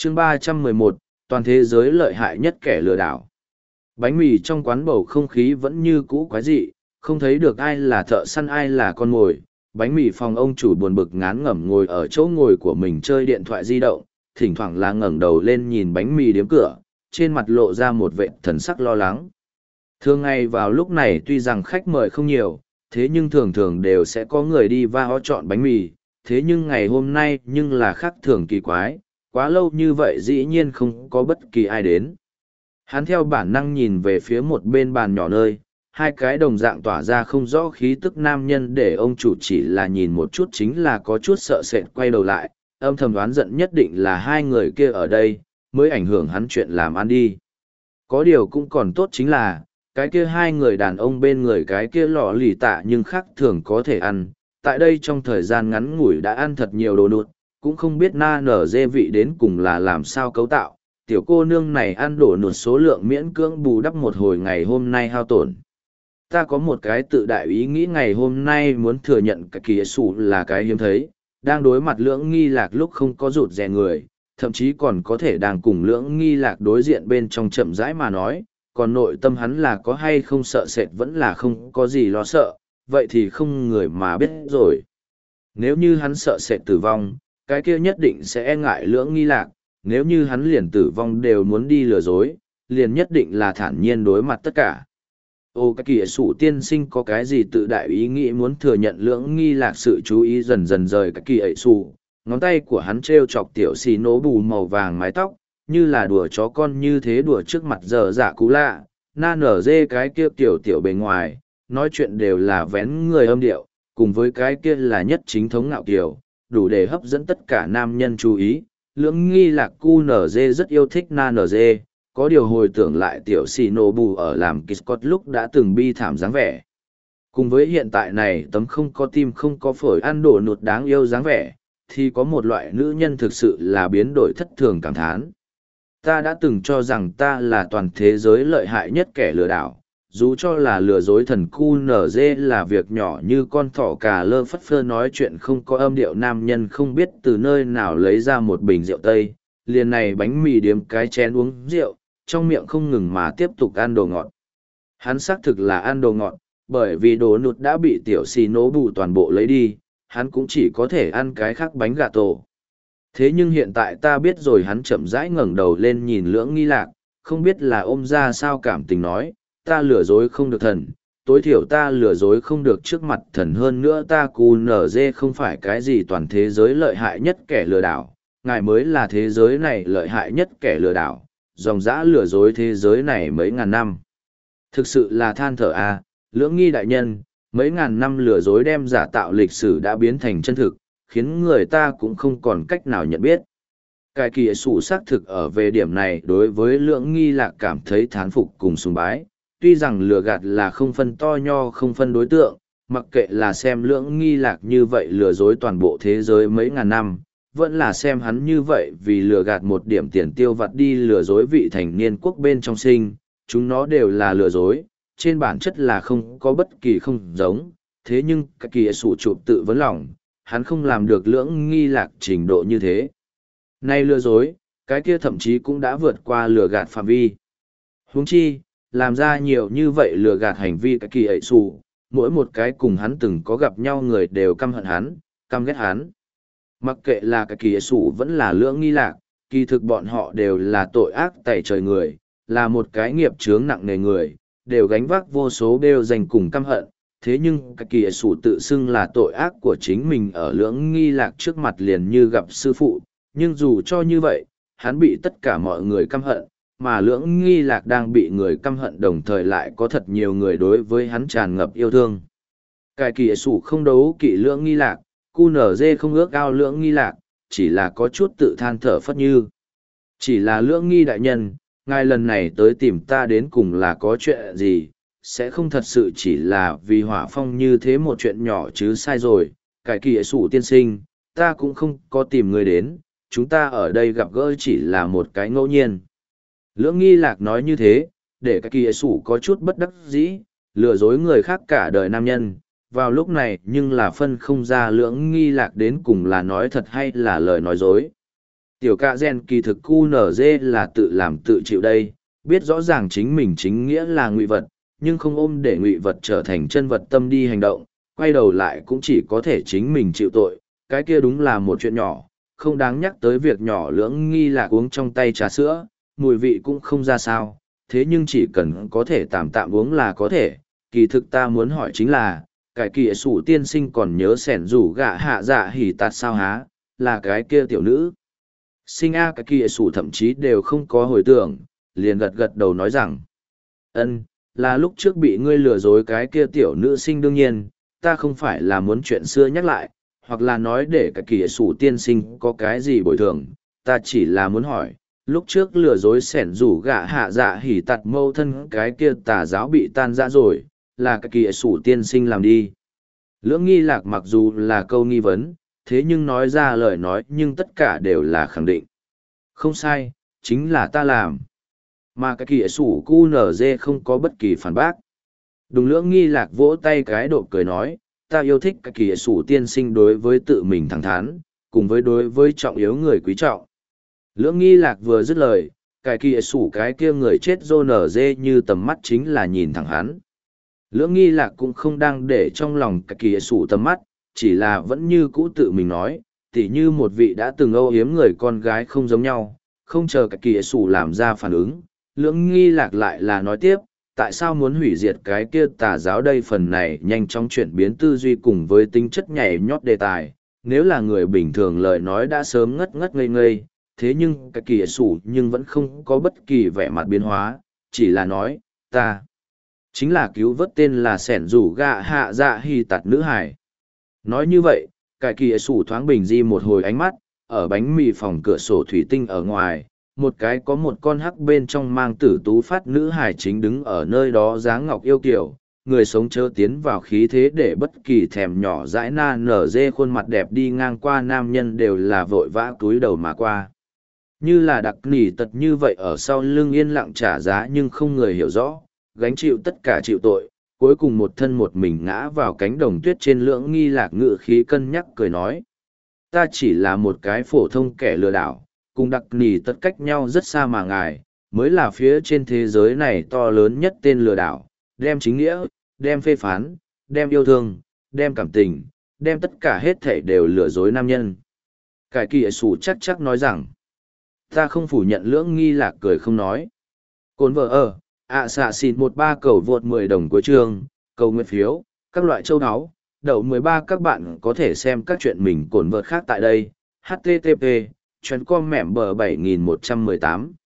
Chương 311, toàn thế giới lợi hại nhất kẻ lừa đảo. Bánh mì trong quán bầu không khí vẫn như cũ quái dị, không thấy được ai là thợ săn ai là con mồi. Bánh mì phòng ông chủ buồn bực ngán ngẩm ngồi ở chỗ ngồi của mình chơi điện thoại di động, thỉnh thoảng là ngẩng đầu lên nhìn bánh mì điếm cửa, trên mặt lộ ra một vẻ thần sắc lo lắng. Thường ngày vào lúc này tuy rằng khách mời không nhiều, thế nhưng thường thường đều sẽ có người đi va ho chọn bánh mì, thế nhưng ngày hôm nay nhưng là khác thường kỳ quái, quá lâu như vậy dĩ nhiên không có bất kỳ ai đến. Hắn theo bản năng nhìn về phía một bên bàn nhỏ nơi, hai cái đồng dạng tỏa ra không rõ khí tức nam nhân để ông chủ chỉ là nhìn một chút chính là có chút sợ sệt quay đầu lại, âm thầm đoán giận nhất định là hai người kia ở đây, mới ảnh hưởng hắn chuyện làm ăn đi. Có điều cũng còn tốt chính là, cái kia hai người đàn ông bên người cái kia lọ lì tạ nhưng khác thường có thể ăn, tại đây trong thời gian ngắn ngủi đã ăn thật nhiều đồ nụt, cũng không biết na nở dê vị đến cùng là làm sao cấu tạo, tiểu cô nương này ăn đổ nụt số lượng miễn cưỡng bù đắp một hồi ngày hôm nay hao tổn. Ta có một cái tự đại ý nghĩ ngày hôm nay muốn thừa nhận cái kỳ sủ là cái hiếm thấy, đang đối mặt lưỡng nghi lạc lúc không có rụt rè người, thậm chí còn có thể đang cùng lưỡng nghi lạc đối diện bên trong chậm rãi mà nói, còn nội tâm hắn là có hay không sợ sệt vẫn là không có gì lo sợ, vậy thì không người mà biết rồi. Nếu như hắn sợ sệt tử vong, cái kia nhất định sẽ e ngại lưỡng nghi lạc, nếu như hắn liền tử vong đều muốn đi lừa dối, liền nhất định là thản nhiên đối mặt tất cả. Ô cái kìa sủ tiên sinh có cái gì tự đại ý nghĩ muốn thừa nhận lưỡng nghi lạc sự chú ý dần dần rời cái kỳ ấy sủ, ngón tay của hắn treo chọc tiểu xì nổ bù màu vàng mái tóc, như là đùa chó con như thế đùa trước mặt giờ dạ cú lạ, na nở dê cái kia tiểu tiểu bề ngoài, nói chuyện đều là vén người âm điệu, cùng với cái kia là nhất chính thống ngạo kiều, đủ để hấp dẫn tất cả nam nhân chú ý. Lưỡng nghi lạc cu nở dê rất yêu thích na nở dê, có điều hồi tưởng lại tiểu xì nổ bù ở làm Kiscott lúc đã từng bi thảm dáng vẻ. Cùng với hiện tại này tấm không có tim không có phổi ăn đổ nụt đáng yêu dáng vẻ, thì có một loại nữ nhân thực sự là biến đổi thất thường cảm thán. Ta đã từng cho rằng ta là toàn thế giới lợi hại nhất kẻ lừa đảo, dù cho là lừa dối thần cu nở dê là việc nhỏ như con thỏ cà lơ phất phơ nói chuyện không có âm điệu nam nhân không biết từ nơi nào lấy ra một bình rượu tây, liền này bánh mì điếm cái chén uống rượu, trong miệng không ngừng mà tiếp tục ăn đồ ngọt. Hắn xác thực là ăn đồ ngọt, bởi vì đồ nụt đã bị tiểu xì nổ bù toàn bộ lấy đi, hắn cũng chỉ có thể ăn cái khác bánh gà tổ. Thế nhưng hiện tại ta biết rồi hắn chậm rãi ngẩng đầu lên nhìn lưỡng nghi lạc, không biết là ôm ra sao cảm tình nói, ta lừa dối không được thần, tối thiểu ta lừa dối không được trước mặt thần hơn nữa ta cù nở dê không phải cái gì toàn thế giới lợi hại nhất kẻ lừa đảo, ngài mới là thế giới này lợi hại nhất kẻ lừa đảo, dòng dã lừa dối thế giới này mấy ngàn năm. Thực sự là than thở à, lưỡng nghi đại nhân, mấy ngàn năm lừa dối đem giả tạo lịch sử đã biến thành chân thực, khiến người ta cũng không còn cách nào nhận biết. Cái kỳ sủ xác thực ở về điểm này đối với lưỡng nghi lạc cảm thấy thán phục cùng sùng bái, tuy rằng lừa gạt là không phân to nho không phân đối tượng, mặc kệ là xem lưỡng nghi lạc như vậy lừa dối toàn bộ thế giới mấy ngàn năm, vẫn là xem hắn như vậy vì lừa gạt một điểm tiền tiêu vặt đi lừa dối vị thành niên quốc bên trong sinh, chúng nó đều là lừa dối, trên bản chất là không có bất kỳ không giống, thế nhưng cái kỳ sủ chụp tự vấn lòng, hắn không làm được lưỡng nghi lạc trình độ như thế. Nay lừa dối, cái kia thậm chí cũng đã vượt qua lừa gạt phạm vi. Huống chi, làm ra nhiều như vậy lừa gạt hành vi cái kỳ ấy sủ, mỗi một cái cùng hắn từng có gặp nhau người đều căm hận hắn, căm ghét hắn. Mặc kệ là cái kỳ ấy sủ vẫn là lưỡng nghi lạc, kỳ thực bọn họ đều là tội ác tẩy trời người, là một cái nghiệp chướng nặng nề người, đều gánh vác vô số đều dành cùng căm hận. Thế nhưng cái kỳ sủ tự xưng là tội ác của chính mình ở lưỡng nghi lạc trước mặt liền như gặp sư phụ, nhưng dù cho như vậy, hắn bị tất cả mọi người căm hận, mà lưỡng nghi lạc đang bị người căm hận đồng thời lại có thật nhiều người đối với hắn tràn ngập yêu thương. Cái kỳ sủ không đấu kỵ lưỡng nghi lạc, cu nở dê không ước ao lưỡng nghi lạc, chỉ là có chút tự than thở phất như. Chỉ là lưỡng nghi đại nhân, ngài lần này tới tìm ta đến cùng là có chuyện gì, sẽ không thật sự chỉ là vì hỏa phong như thế một chuyện nhỏ chứ sai rồi, cái kỳ sủ tiên sinh, ta cũng không có tìm người đến, chúng ta ở đây gặp gỡ chỉ là một cái ngẫu nhiên. Lưỡng nghi lạc nói như thế, để cái kỳ sủ có chút bất đắc dĩ, lừa dối người khác cả đời nam nhân, vào lúc này nhưng là phân không ra lưỡng nghi lạc đến cùng là nói thật hay là lời nói dối. Tiểu ca gen kỳ thực QNZ là tự làm tự chịu đây, biết rõ ràng chính mình chính nghĩa là ngụy vật, nhưng không ôm để ngụy vật trở thành chân vật tâm đi hành động, quay đầu lại cũng chỉ có thể chính mình chịu tội, cái kia đúng là một chuyện nhỏ, không đáng nhắc tới việc nhỏ Lưỡng Nghi Lạc uống trong tay trà sữa, mùi vị cũng không ra sao, thế nhưng chỉ cần có thể tạm tạm uống là có thể, kỳ thực ta muốn hỏi chính là, cái kỳ sủ tiên sinh còn nhớ sẻn rủ gạ hạ dạ hỉ tạt sao há, là cái kia tiểu nữ. Sinh A cái kỳ sủ thậm chí đều không có hồi tưởng, liền gật gật đầu nói rằng, là lúc trước bị ngươi lừa dối cái kia tiểu nữ sinh đương nhiên, ta không phải là muốn chuyện xưa nhắc lại, hoặc là nói để cái kỳ sủ tiên sinh có cái gì bồi thường, ta chỉ là muốn hỏi, lúc trước lừa dối sẻn rủ gạ hạ dạ hỉ tạt mâu thân cái kia tà giáo bị tan rã rồi, là cái kỳ sủ tiên sinh làm đi. Lưỡng Nghi Lạc mặc dù là câu nghi vấn, thế nhưng nói ra lời nói nhưng tất cả đều là khẳng định. Không sai, chính là ta làm. Mà cái kỳ sủ cu nở dê không có bất kỳ phản bác. Đùng Lưỡng Nghi Lạc vỗ tay cái độ cười nói, ta yêu thích cái kỳ sủ tiên sinh đối với tự mình thẳng thắn, cùng với đối với trọng yếu người quý trọng. Lưỡng Nghi Lạc vừa dứt lời, cái kỳ sủ cái kia người chết rô nở dê như tầm mắt chính là nhìn thẳng hắn. Lưỡng Nghi Lạc cũng không đang để trong lòng cái kỳ sủ tầm mắt, chỉ là vẫn như cũ tự mình nói, tỉ như một vị đã từng âu yếm người con gái không giống nhau, không chờ cái kỳ sủ làm ra phản ứng. Lưỡng Nghi Lạc lại là nói tiếp, tại sao muốn hủy diệt cái kia tà giáo đây, phần này nhanh chóng chuyển biến tư duy cùng với tính chất nhảy nhót đề tài, nếu là người bình thường lời nói đã sớm ngất ngất ngây ngây, thế nhưng cái kỳ sủ nhưng vẫn không có bất kỳ vẻ mặt biến hóa, chỉ là nói, ta chính là cứu vớt tên là sẻn rủ gạ hạ dạ hy tạt nữ hải. Nói như vậy, cái kỳ sủ thoáng bình di một hồi ánh mắt, ở bánh mì phòng cửa sổ thủy tinh ở ngoài, một cái có một con hắc bên trong mang tử tú phát nữ hải chính đứng ở nơi đó dáng ngọc yêu kiều, người sống chớ tiến vào khí thế để bất kỳ thèm nhỏ dãi na nở dê khuôn mặt đẹp đi ngang qua nam nhân đều là vội vã cúi đầu mà qua. Như là đặc nỉ tật như vậy ở sau lưng yên lặng trả giá nhưng không người hiểu rõ, gánh chịu tất cả chịu tội, cuối cùng một thân một mình ngã vào cánh đồng tuyết trên. Lưỡng Nghi Lạc ngự khí cân nhắc cười nói. Ta chỉ là một cái phổ thông kẻ lừa đảo, cùng đặc nỉ tất cách nhau rất xa mà ngài, mới là phía trên thế giới này to lớn nhất tên lừa đảo, đem chính nghĩa, đem phê phán, đem yêu thương, đem cảm tình, đem tất cả hết thảy đều lừa dối nam nhân. Cái kỳ sủ chắc chắc nói rằng, ta không phủ nhận. Lưỡng Nghi Lạc cười không nói. Cồn vợ ở, xạ xịn 13 cầu vượt 10 đồng cuối chương, cầu nguyện phiếu, các loại châu áo, đậu 13. Các bạn có thể xem các chuyện mình cồn vợt khác tại đây. http://com mẻm bờ 7118